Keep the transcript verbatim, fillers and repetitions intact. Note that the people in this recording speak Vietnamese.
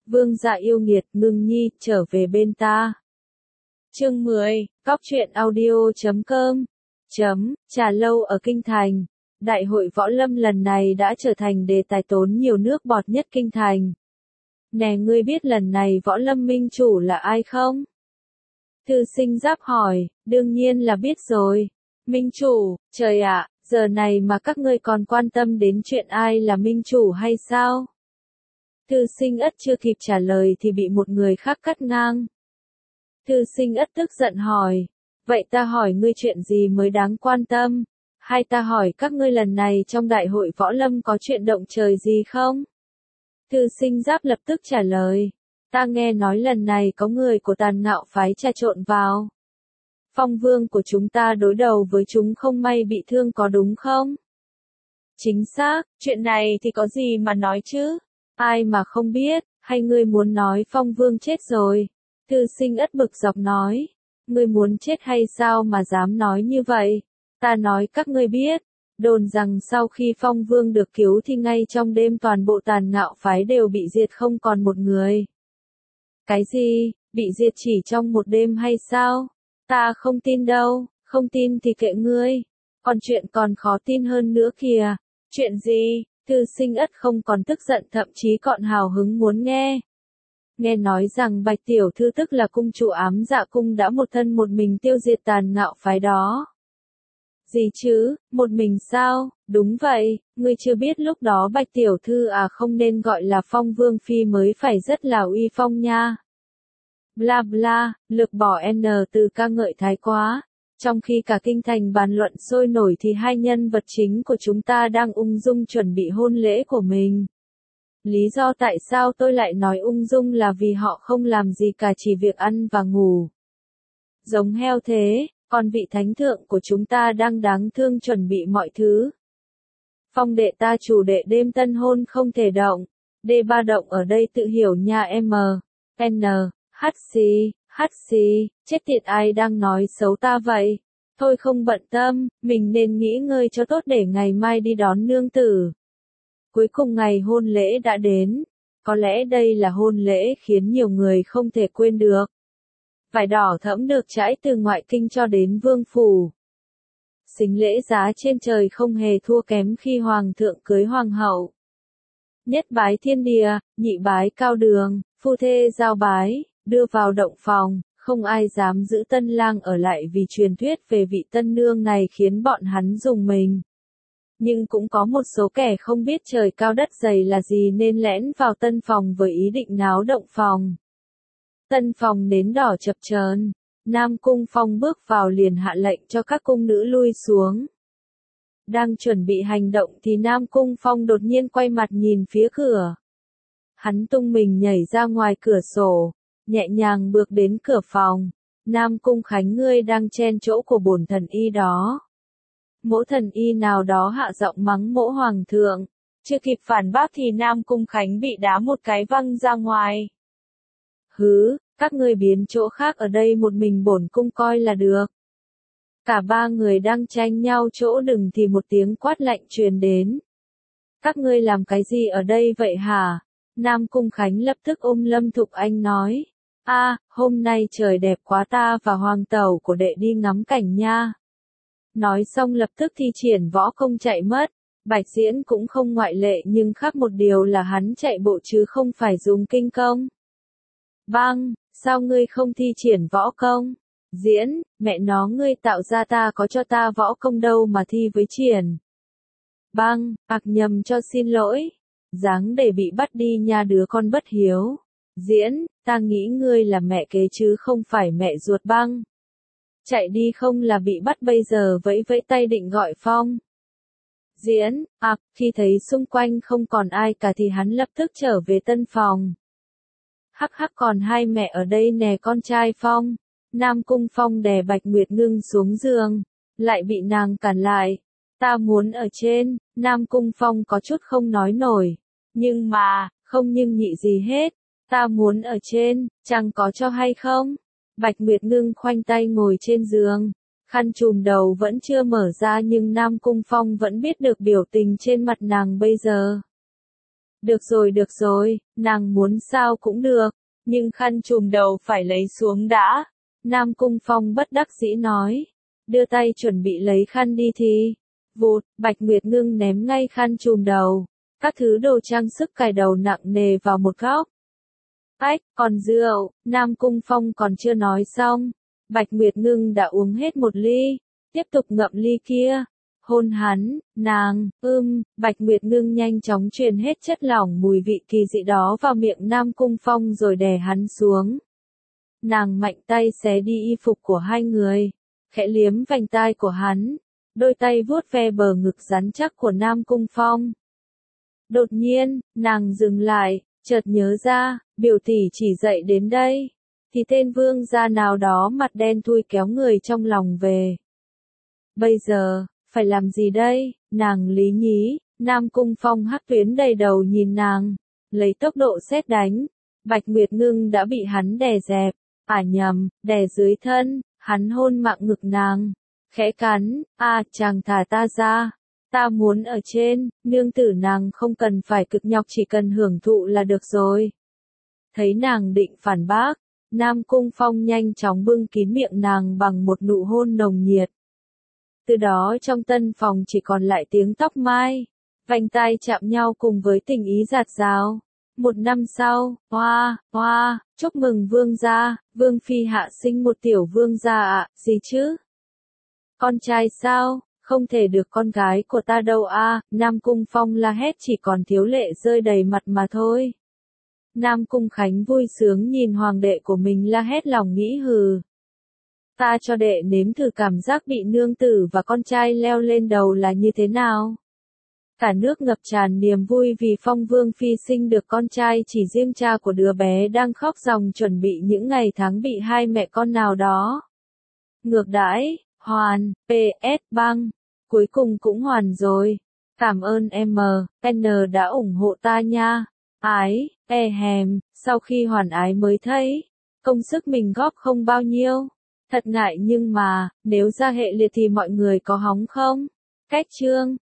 Vương dạ yêu nghiệt, ngưng nhi, trở về bên ta. Chương mười, Cóc truyện audio chấm com. Chấm, trà lâu ở Kinh Thành. Đại hội võ lâm lần này đã trở thành đề tài tốn nhiều nước bọt nhất Kinh Thành. Nè ngươi biết lần này võ lâm minh chủ là ai không? Thư Sinh Giáp hỏi, đương nhiên là biết rồi. Minh chủ, trời ạ, giờ này mà các ngươi còn quan tâm đến chuyện ai là minh chủ hay sao? Thư Sinh Ất chưa kịp trả lời thì bị một người khác cắt ngang. Thư Sinh Ất tức giận hỏi, vậy ta hỏi ngươi chuyện gì mới đáng quan tâm? Hay ta hỏi các ngươi lần này trong đại hội võ lâm có chuyện động trời gì không? Thư Sinh Giáp lập tức trả lời, ta nghe nói lần này có người của Tàn Ngạo phái trà trộn vào. Phong vương của chúng ta đối đầu với chúng không may bị thương có đúng không? Chính xác, chuyện này thì có gì mà nói chứ? Ai mà không biết, hay ngươi muốn nói Phong vương chết rồi? Thư Sinh Ất bực dọc nói, ngươi muốn chết hay sao mà dám nói như vậy? Ta nói các ngươi biết, đồn rằng sau khi Phong vương được cứu thì ngay trong đêm toàn bộ Tàn Ngạo phái đều bị diệt không còn một người. Cái gì, bị diệt chỉ trong một đêm hay sao? Ta không tin đâu, không tin thì kệ ngươi. Còn chuyện còn khó tin hơn nữa kìa. Chuyện gì? Thư Sinh Ất không còn tức giận thậm chí còn hào hứng muốn nghe. Nghe nói rằng Bạch Tiểu Thư tức là cung chủ Ám Dạ Cung đã một thân một mình tiêu diệt Tàn Ngạo phái đó. Gì chứ, một mình sao? Đúng vậy, ngươi chưa biết lúc đó Bạch Tiểu Thư à không nên gọi là Phong Vương Phi mới phải rất là uy phong nha. Bla bla, lực bỏ N từ ca ngợi thái quá. Trong khi cả Kinh Thành bàn luận sôi nổi thì hai nhân vật chính của chúng ta đang ung dung chuẩn bị hôn lễ của mình. Lý do tại sao tôi lại nói ung dung là vì họ không làm gì cả chỉ việc ăn và ngủ. Giống heo thế, còn vị thánh thượng của chúng ta đang đáng thương chuẩn bị mọi thứ. Phong đệ ta chủ đệ đêm tân hôn không thể động. D ba động ở đây tự hiểu nha M. N. Hắt xì, hắt xì, chết tiệt ai đang nói xấu ta vậy? Thôi không bận tâm, mình nên nghỉ ngơi cho tốt để ngày mai đi đón nương tử. Cuối cùng ngày hôn lễ đã đến. Có lẽ đây là hôn lễ khiến nhiều người không thể quên được. Vải đỏ thẫm được trải từ ngoại kinh cho đến vương phủ. Sính lễ giá trên trời không hề thua kém khi hoàng thượng cưới hoàng hậu. Nhất bái thiên địa, nhị bái cao đường, phu thê giao bái. Đưa vào động phòng, không ai dám giữ tân lang ở lại vì truyền thuyết về vị tân nương này khiến bọn hắn rùng mình. Nhưng cũng có một số kẻ không biết trời cao đất dày là gì nên lẻn vào tân phòng với ý định náo động phòng. Tân phòng nến đỏ chập chờn, Nam Cung Phong bước vào liền hạ lệnh cho các cung nữ lui xuống. Đang chuẩn bị hành động thì Nam Cung Phong đột nhiên quay mặt nhìn phía cửa. Hắn tung mình nhảy ra ngoài cửa sổ. Nhẹ nhàng bước đến cửa phòng, Nam Cung Khánh ngươi đang chen chỗ của bổn thần y đó. Mỗ thần y nào đó hạ giọng mắng mỗ hoàng thượng, chưa kịp phản bác thì Nam Cung Khánh bị đá một cái văng ra ngoài. Hứ, các ngươi biến chỗ khác ở đây một mình bổn cung coi là được. Cả ba người đang tranh nhau chỗ đừng thì một tiếng quát lạnh truyền đến. Các ngươi làm cái gì ở đây vậy hả? Nam Cung Khánh lập tức ôm Lâm Thục Anh nói. A, à, hôm nay trời đẹp quá ta và hoàng tẩu của đệ đi ngắm cảnh nha. Nói xong lập tức thi triển võ công chạy mất. Bạch Diễn cũng không ngoại lệ nhưng khác một điều là hắn chạy bộ chứ không phải dùng kinh công. Băng, sao ngươi không thi triển võ công? Diễn, mẹ nó ngươi tạo ra ta có cho ta võ công đâu mà thi với triển. Băng, ạc nhầm cho xin lỗi. Dáng để bị bắt đi nha đứa con bất hiếu. Diễn, ta nghĩ ngươi là mẹ kế chứ không phải mẹ ruột Băng. Chạy đi không là bị bắt bây giờ vẫy vẫy tay định gọi Phong. Diễn, à, khi thấy xung quanh không còn ai cả thì hắn lập tức trở về tân phòng. Hắc hắc còn hai mẹ ở đây nè con trai Phong. Nam Cung Phong đè Bạch Nguyệt Ngưng xuống giường, lại bị nàng cản lại. Ta muốn ở trên, Nam Cung Phong có chút không nói nổi. Nhưng mà, không nhưng nhị gì hết. Ta muốn ở trên, chẳng có cho hay không? Bạch Nguyệt Ngưng khoanh tay ngồi trên giường. Khăn trùm đầu vẫn chưa mở ra nhưng Nam Cung Phong vẫn biết được biểu tình trên mặt nàng bây giờ. Được rồi được rồi, nàng muốn sao cũng được, nhưng khăn trùm đầu phải lấy xuống đã. Nam Cung Phong bất đắc dĩ nói, đưa tay chuẩn bị lấy khăn đi thì, vụt, Bạch Nguyệt Ngưng ném ngay khăn trùm đầu, các thứ đồ trang sức cài đầu nặng nề vào một góc. Ách, còn rượu, Nam Cung Phong còn chưa nói xong, Bạch Nguyệt Ngưng đã uống hết một ly, tiếp tục ngậm ly kia. Hôn hắn, nàng, ưm, Bạch Nguyệt Ngưng nhanh chóng truyền hết chất lỏng mùi vị kỳ dị đó vào miệng Nam Cung Phong rồi đè hắn xuống. Nàng mạnh tay xé đi y phục của hai người, khẽ liếm vành tai của hắn, đôi tay vuốt ve bờ ngực rắn chắc của Nam Cung Phong. Đột nhiên, nàng dừng lại, chợt nhớ ra, biểu tỷ chỉ dạy đến đây, thì tên vương gia nào đó mặt đen thui kéo người trong lòng về. Bây giờ, phải làm gì đây, nàng lý nhí, Nam Cung Phong hắc tuyến đầy đầu nhìn nàng, lấy tốc độ sét đánh, Bạch Nguyệt Ngưng đã bị hắn đè dẹp, à nhầm, đè dưới thân, hắn hôn mạng ngực nàng, khẽ cắn, a chàng thả ta ra, ta muốn ở trên, nương tử nàng không cần phải cực nhọc chỉ cần hưởng thụ là được rồi. Thấy nàng định phản bác, Nam Cung Phong nhanh chóng bưng kín miệng nàng bằng một nụ hôn nồng nhiệt. Từ đó trong tân phòng chỉ còn lại tiếng tóc mai, vành tai chạm nhau cùng với tình ý dạt dào. Một năm sau, hoa, hoa, chúc mừng vương gia, vương phi hạ sinh một tiểu vương gia ạ, à, gì chứ? Con trai sao? Không thể được con gái của ta đâu a, à, Nam Cung Phong la hét chỉ còn thiếu lệ rơi đầy mặt mà thôi. Nam Cung Khánh vui sướng nhìn hoàng đệ của mình la hét lòng nghĩ hừ. Ta cho đệ nếm thử cảm giác bị nương tử và con trai leo lên đầu là như thế nào. Cả nước ngập tràn niềm vui vì Phong Vương phi sinh được con trai, chỉ riêng cha của đứa bé đang khóc ròng chuẩn bị những ngày tháng bị hai mẹ con nào đó ngược đãi. Hoàn, pê ét băng, cuối cùng cũng hoàn rồi. Cảm ơn em en đã ủng hộ ta nha. Ái, e hèm, sau khi hoàn ái mới thấy, công sức mình góp không bao nhiêu. Thật ngại nhưng mà, nếu ra hệ liệt thì mọi người có hóng không? Cách chương